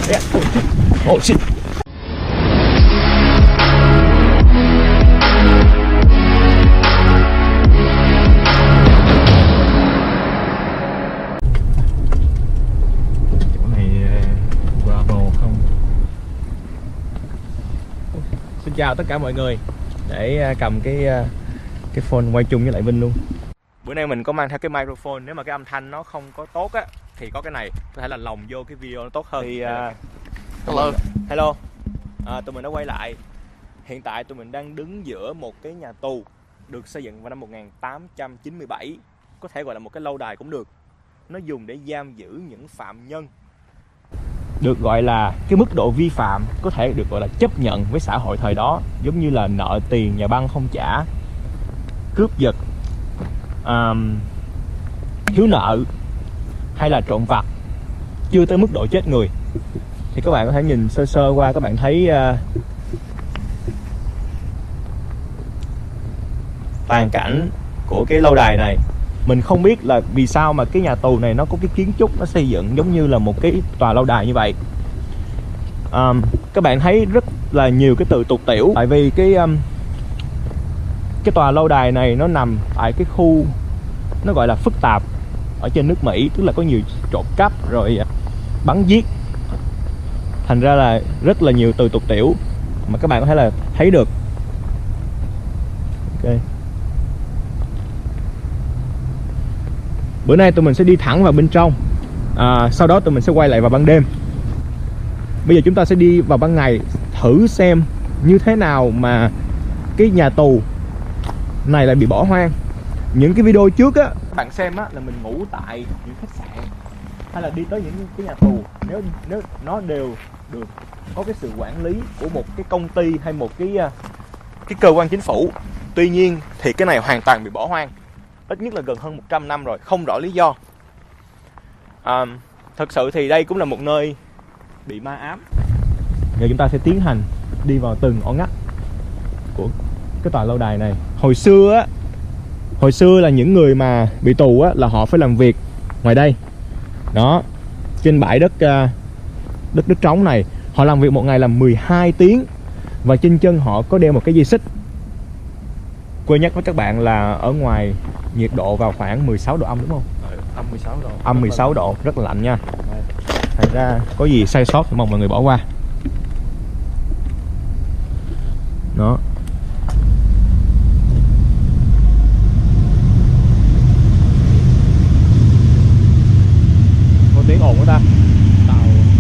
Oh shit. Chỗ này Bravo không? Xin chào tất cả mọi người. Để cầm cái phone quay chung với lại Vinh luôn. Bữa nay mình có mang theo cái microphone, nếu mà cái âm thanh nó không có tốt á thì có cái này có thể là lồng vô cái video nó tốt hơn. Thì hello. Tụi mình đã quay lại. Hiện tại tụi mình đang đứng giữa một cái nhà tù được xây dựng vào năm 1897, có thể gọi là một cái lâu đài cũng được. Nó dùng để giam giữ những phạm nhân được gọi là cái mức độ vi phạm có thể được gọi là chấp nhận với xã hội thời đó, giống như là nợ tiền nhà băng không trả, cướp giật, thiếu nợ hay là trộm vặt, chưa tới mức độ chết người. Thì các bạn có thể nhìn sơ sơ qua, các bạn thấy toàn cảnh của cái lâu đài này. Mình không biết là vì sao mà cái nhà tù này nó có cái kiến trúc nó xây dựng giống như là một cái tòa lâu đài như vậy. Các bạn thấy rất là nhiều cái từ tục tiểu, tại vì cái tòa lâu đài này nó nằm tại cái khu nó gọi là phức tạp ở trên nước Mỹ, tức là có nhiều trộm cắp rồi bắn giết, thành ra là rất là nhiều từ tục tiểu mà các bạn có thể là thấy được. Ok, bữa nay tụi mình sẽ đi thẳng vào bên trong, sau đó tụi mình sẽ quay lại vào ban đêm. Bây giờ chúng ta sẽ đi vào ban ngày thử xem như thế nào mà cái nhà tù này lại bị bỏ hoang. Những cái video trước á, các bạn xem á là mình ngủ tại những khách sạn hay là đi tới những cái nhà tù, nếu nó đều được có cái sự quản lý của một cái công ty hay một cái cơ quan chính phủ. Tuy nhiên thì cái này hoàn toàn bị bỏ hoang, ít nhất là gần hơn 100 năm rồi, không rõ lý do. Thật sự thì đây cũng là một nơi bị ma ám. Giờ chúng ta sẽ tiến hành đi vào từng ngõ ngách của cái tòa lâu đài này. Hồi xưa là những người mà bị tù á, là họ phải làm việc ngoài đây đó, trên bãi đất trống này. Họ làm việc một ngày là 12 tiếng và trên chân họ có đeo một cái dây xích. Quên nhắc với các bạn là ở ngoài nhiệt độ vào khoảng 16 độ âm, đúng không? Âm 16 độ. Âm 16 độ, rất là lạnh nha. Thành ra có gì sai sót thì mong mọi người bỏ qua. Đó. Có tiếng ồn của ta. Tàu.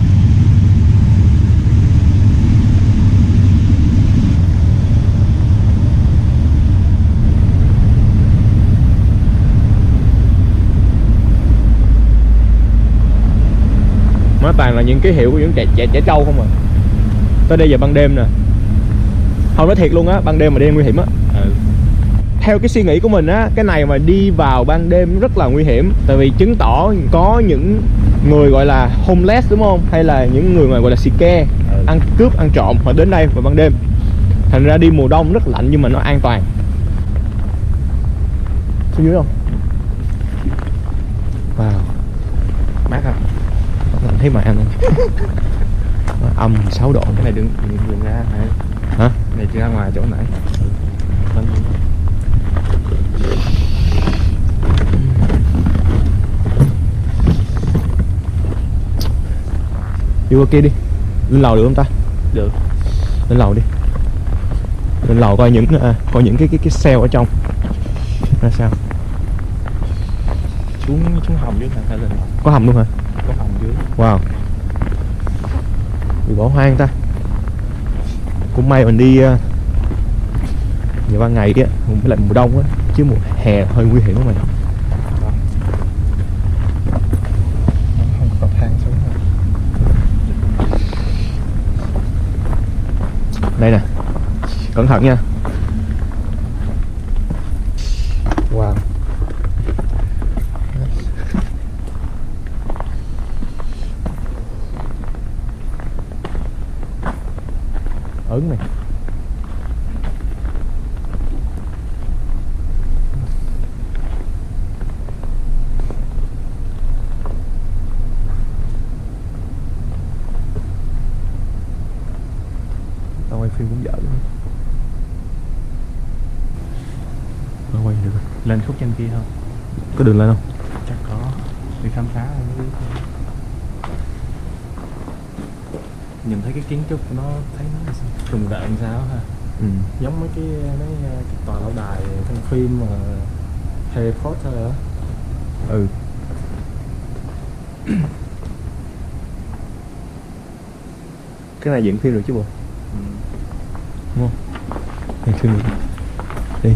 Nó toàn là những ký hiệu của những trẻ trâu không à. Tới đây giờ ban đêm nè, không, nói thiệt luôn á, ban đêm mà đi nguy hiểm á. Theo cái suy nghĩ của mình á, cái này mà đi vào ban đêm rất là nguy hiểm. Tại vì chứng tỏ có những người gọi là homeless, đúng không? Hay là những người mà gọi là xì ke, ăn cướp, ăn trộm, họ đến đây vào ban đêm. Thành ra đi mùa đông rất lạnh nhưng mà nó an toàn. Xuống dưới không? Wow, mát không? Mình thấy mà ăn âm 16 độ. Cái này đừng ra hả? Hả? Này chưa ra ngoài chỗ nãy. Đi qua kia đi. Lên lầu được không ta? Được. Lên lầu đi. Lên lầu coi những cái cell ở trong ra sao. Xuống hầm dưới hả? Hay lên? Có hầm luôn hả? Có hầm dưới. Wow, bị bỏ hoang ta. Cũng may mình đi vào ban ngày kia, với lại mùa đông á, chứ mùa hè hơi nguy hiểm của mình. Không có thang xuống hả? Đây nè, cẩn thận nha. Wow. Ớn này. phim cũng dở luôn. Nó quay được. Lên khúc trên kia không? Có đường lên không? Chắc có. Đi khám phá rồi mới biết. Nhìn thấy cái kiến trúc của nó thấy nó trùng đạn sao ha. Giống mấy cái tòa lâu đài trong phim mà Harry Potter á. Cái này dựng phim được chứ bộ. Đúng không? Dựng phim được. Đi.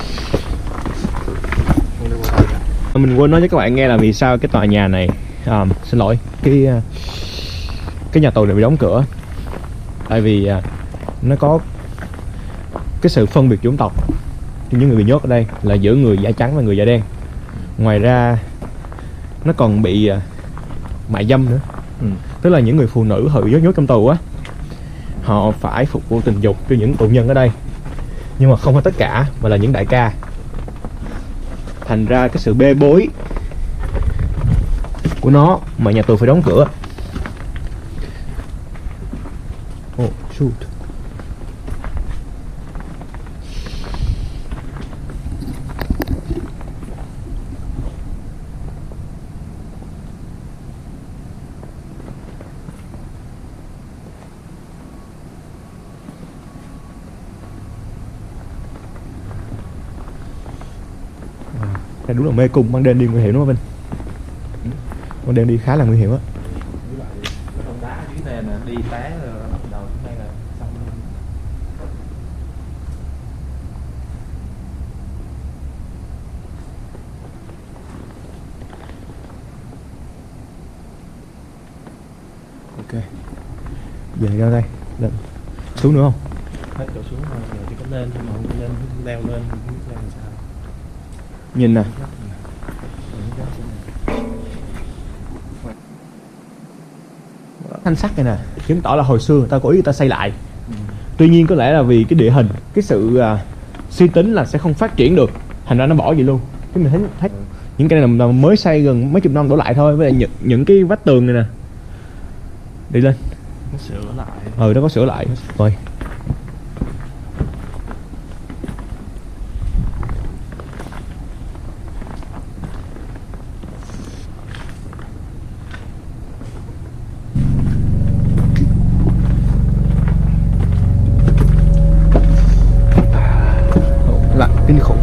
Mình quên nói cho các bạn nghe là vì sao cái tòa nhà này xin lỗi, cái nhà tù này bị đóng cửa. Tại vì nó có cái sự phân biệt chủng tộc. Những người bị nhốt ở đây là giữa người da trắng và người da đen. Ngoài ra nó còn bị mại dâm nữa. Tức là những người phụ nữ họ bị nhốt trong tù á, họ phải phục vụ tình dục cho những tù nhân ở đây. Nhưng mà không phải tất cả, mà là những đại ca. Thành ra cái sự bê bối của nó mà nhà tù phải đóng cửa. Oh shoot. Đây đúng là mê cung, ban đêm đi nguy hiểm đúng không Vinh? Ban đêm đi khá là nguy hiểm á. Với lại cái tông đá dưới này nè, đi té rồi bắt đầu đây là xong luôn. Ok. Về ra đây, lên. Xuống nữa không? Hết chỗ xuống rồi, giờ chỉ có lên thôi mà không có lên, leo lên không biết leo làm sao. Nhìn nè. Thanh sắt này nè, chứng tỏ là hồi xưa người ta cố ý người ta xây lại. Tuy nhiên có lẽ là vì cái địa hình, cái sự suy tính là sẽ không phát triển được, thành ra nó bỏ vậy luôn. Cái mình thấy những cái này là mới xây gần mấy chục năm đổ lại thôi. Với lại những cái vách tường này nè. Đi lên. Nó sửa lại. Nó có sửa lại rồi. Lạnh kinh khủng.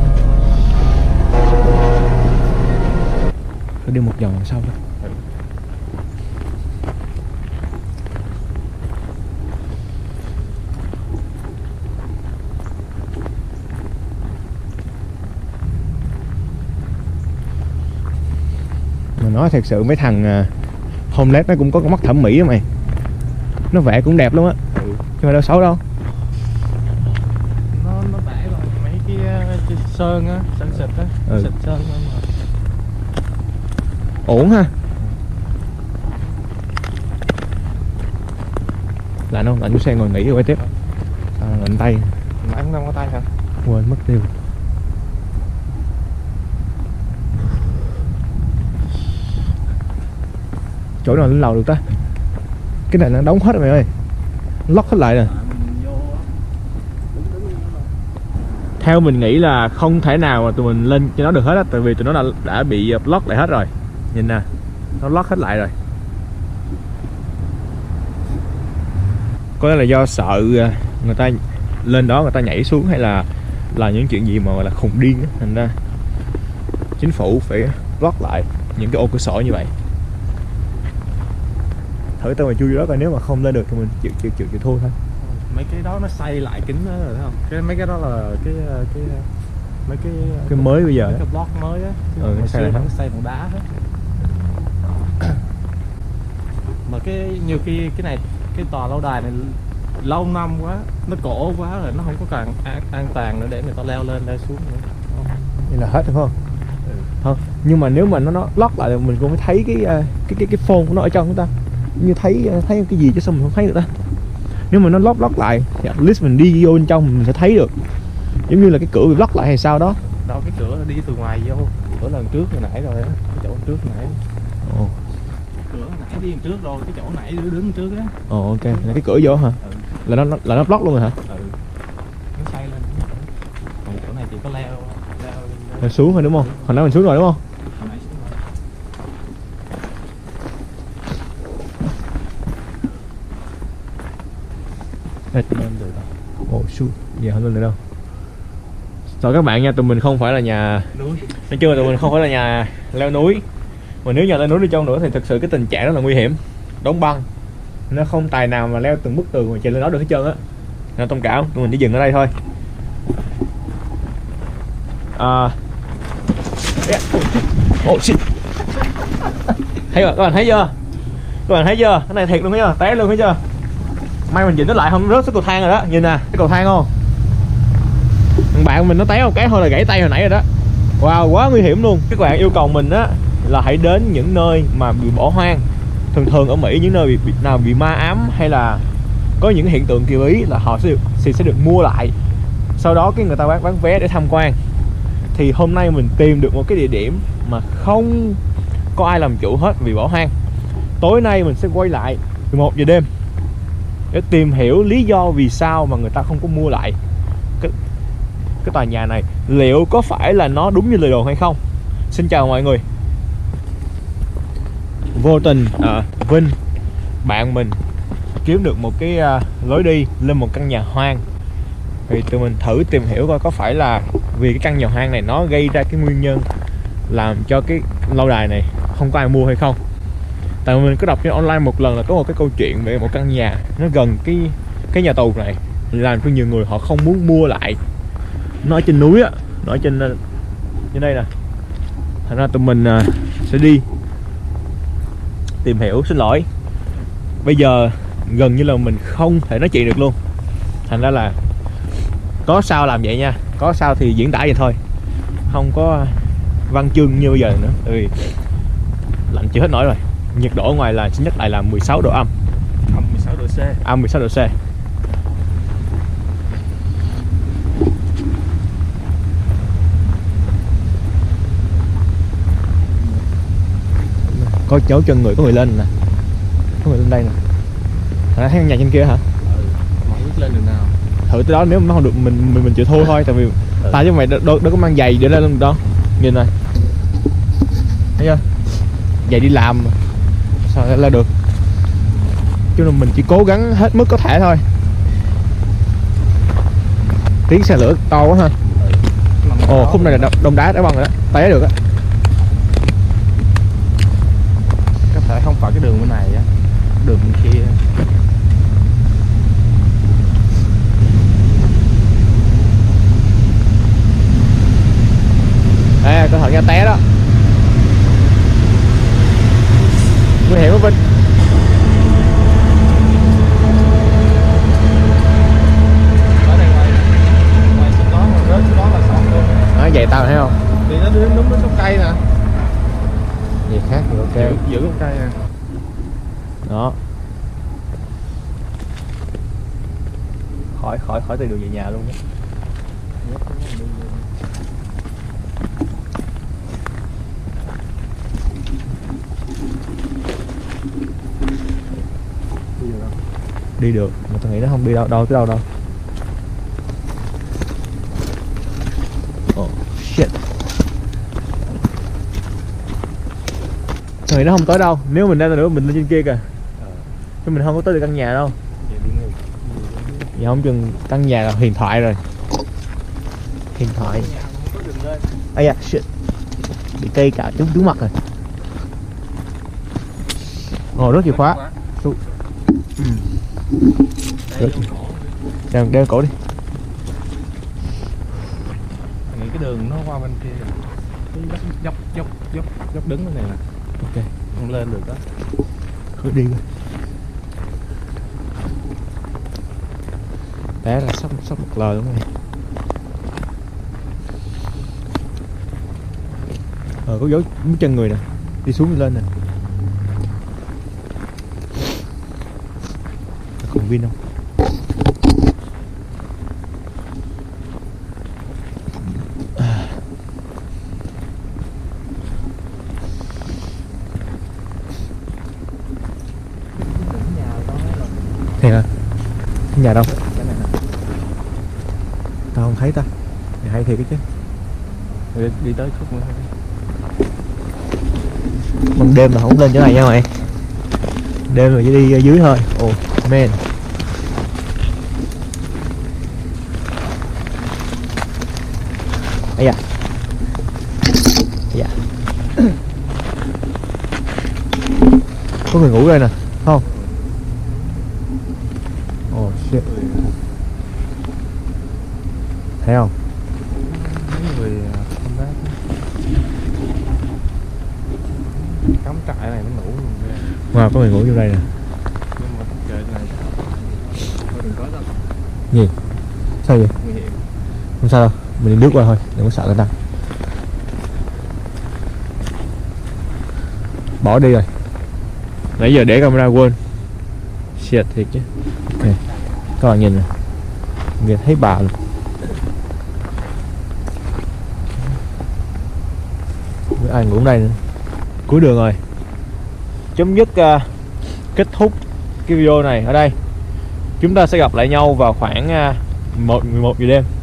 Phải đi một vòng làm sao đó. Mà nói thật sự mấy thằng homeless nó cũng có con mắt thẩm mỹ á mày. Nó vẽ cũng đẹp lắm á. Chứ mà đâu xấu đâu. Nó vẽ bằng mấy cái sơn á, sơn xịt á, xịt sơn thôi mà. Ổn ha. Lạnh không? Lạnh chú xe ngồi nghỉ rồi quay tiếp. Sao lạnh tay? Nãy không có tay hả? Quên mất tiêu. Chỗ nào lên lầu được ta? Cái này nó đóng hết rồi mày ơi. Lock hết lại nè. Theo mình nghĩ là không thể nào mà tụi mình lên cho nó được hết á. Tại vì tụi nó đã bị block lại hết rồi. Nhìn nè, nó lock hết lại rồi. Có lẽ là do sợ người ta lên đó người ta nhảy xuống, hay là những chuyện gì mà gọi là khùng điên á. Thành ra chính phủ phải block lại những cái ô cửa sổ như vậy. Thử tao mà chui đó coi, nếu mà không lên được thì mình chịu thua thôi. Mấy cái đó nó xây lại kính đó rồi thấy không? Mấy cái đó là mấy cái mới bây giờ cái block mới á. Nó xây lại hết. Nó xây bằng đá hết. Mà nhiều khi cái này, cái tòa lâu đài này lâu năm quá, nó cổ quá rồi, nó không có càng an toàn nữa để người ta leo lên leo xuống nữa. Vậy là hết rồi không? Thôi, nhưng mà nếu mà nó lock lại thì mình cũng phải thấy cái phone của nó ở trong chúng ta. Như thấy cái gì chứ sao mình không thấy được ta. Nếu mà nó lock lại thì at least mình đi vô bên trong mình sẽ thấy được. Giống như là cái cửa bị block lại hay sao đó. Đâu, cái cửa đi từ ngoài vô. Cửa lần trước hồi nãy rồi á, cái chỗ trước hồi nãy. Cửa hồi nãy đi trước rồi, cái chỗ nãy đứng trước á. Ok, là cái cửa vô hả? Là nó block luôn rồi hả? Mình xuống rồi đúng không? Hồi nãy mình xuống rồi đúng không? Ồ shoot, giờ không lên được đâu. Rồi các bạn nha, tụi mình không phải là nhà núi. Nói chung là tụi mình không phải là nhà leo núi. Mà nếu nhà leo núi đi chăng nữa thì thực sự cái tình trạng rất là nguy hiểm. Đóng băng, nó không tài nào mà leo từng bức tường mà chạy lên đó được hết trơn á. Nên thông cảm, tụi mình chỉ dừng ở đây thôi. Oh shit. Thấy rồi, các bạn thấy chưa? Các bạn thấy chưa? Cái này thiệt luôn thấy chưa? Té luôn thấy chưa? May mình chỉnh nó lại không rớt xuống cầu thang rồi đó. Nhìn nè, cái cầu thang không? Thằng bạn mình nó té một cái thôi là gãy tay hồi nãy rồi đó. Wow, quá nguy hiểm luôn. Các bạn yêu cầu mình á là hãy đến những nơi mà bị bỏ hoang. Thường ở Mỹ những nơi nào bị ma ám hay là có những hiện tượng kỳ bí là họ sẽ được mua lại. Sau đó cái người ta bán vé để tham quan. Thì hôm nay mình tìm được một cái địa điểm mà không có ai làm chủ hết vì bỏ hoang. Tối nay mình sẽ quay lại 11 giờ đêm để tìm hiểu lý do vì sao mà người ta không có mua lại cái tòa nhà này. Liệu có phải là nó đúng như lời đồn hay không? Xin chào mọi người. Vô tình Vinh, bạn mình kiếm được một cái lối đi lên một căn nhà hoang. Thì tụi mình thử tìm hiểu coi có phải là vì cái căn nhà hoang này nó gây ra cái nguyên nhân làm cho cái lâu đài này không có ai mua hay không. Tại mình có đọc trên online một lần là có một cái câu chuyện về một căn nhà nó gần cái nhà tù này, làm cho nhiều người họ không muốn mua lại. Nó ở trên núi á, nó ở trên đây nè. Thành ra tụi mình sẽ đi tìm hiểu. Xin lỗi, bây giờ gần như là mình không thể nói chuyện được luôn. Thành ra là có sao làm vậy nha, có sao thì diễn tả vậy thôi, không có văn chương như bây giờ nữa. Tại vì lạnh chịu hết nổi rồi. Nhiệt độ ở ngoài là chính nhất lại là 16 độ âm. Âm 16 độ C. Âm 16 độ C. Có dấu chân người, có người lên nè. Có người lên đây nè. Thấy căn nhà trên kia hả? Mà không biết lên được nào. Thử tới đó, nếu mà nó không được mình chịu thua thôi. Tại vì ta với mày đâu có mang giày để lên được đâu. Nhìn này, thấy chưa? Giày đi làm sao lại lên được. Chứ là mình chỉ cố gắng hết mức có thể thôi. Tiếng xe lửa to quá ha. Ồ, khúc này là đông đá băng rồi đó, té được á. Có thể không phải cái đường bên này á, đường bên kia. À, cẩn thận nha, té đó. Nguy hiểm quá Vinh. Ở đây ngoài xuống đó mà rớt xuống đó là xong luôn. Nói vậy tao thấy không? Thì nó đứng đúng cái gốc cây nè. Gì khác thì ok. Giữ gốc cây nè. Đó. Khỏi tìm đường về nhà luôn nhé. Đi được, mà tao nghĩ nó không đi đâu tới đâu đâu. Oh shit. Tao nghĩ nó không tới đâu. Nếu mình ra nữa mình lên trên kia kìa. Chứ mình không có tới được căn nhà đâu. Vậy không chừng căn nhà là huyền thoại rồi. Huyền thoại. Ây da, shit. Bị cây cạo trúng mặt rồi. Ồ, rớt chìa khóa. Đeo cổ đi. Nghĩ cái đường nó qua bên kia. Cái dốc đứng bên này nè. Ok. Không lên được đó. Cứ đi thôi. Té ra sắp một lời luôn này. Có dấu chân người nè. Đi xuống đi lên nè. Còn Vin không? Thiệt hả? Cái nhà đâu? Tao không thấy ta. Mày hay thiệt cái chứ. Đi tới khúc nữa. Ban đêm là không lên chỗ này nha mày. Đêm rồi chỉ đi ở dưới thôi. Oh man. Ây da. Dạ. Có người ngủ đây nè, không? Oh shit. Thấy không? Mấy người không đá cắm trại này nó ngủ luôn nha. Wow, có người ngủ trong đây nè. Nhưng mà kệ này thôi đừng có đâu. Gì? Sao vậy? Nguy hiểm. Không sao đâu, mình đi lướt qua thôi, đừng có sợ người ta. Bỏ đi rồi. Nãy giờ để camera quên. Shit thiệt chứ. Ok, các bạn nhìn nè, nghe thấy bà luôn. Với ai ngủ đây nữa. Cuối đường rồi. Chấm dứt kết thúc cái video này ở đây. Chúng ta sẽ gặp lại nhau vào khoảng 11 giờ đêm.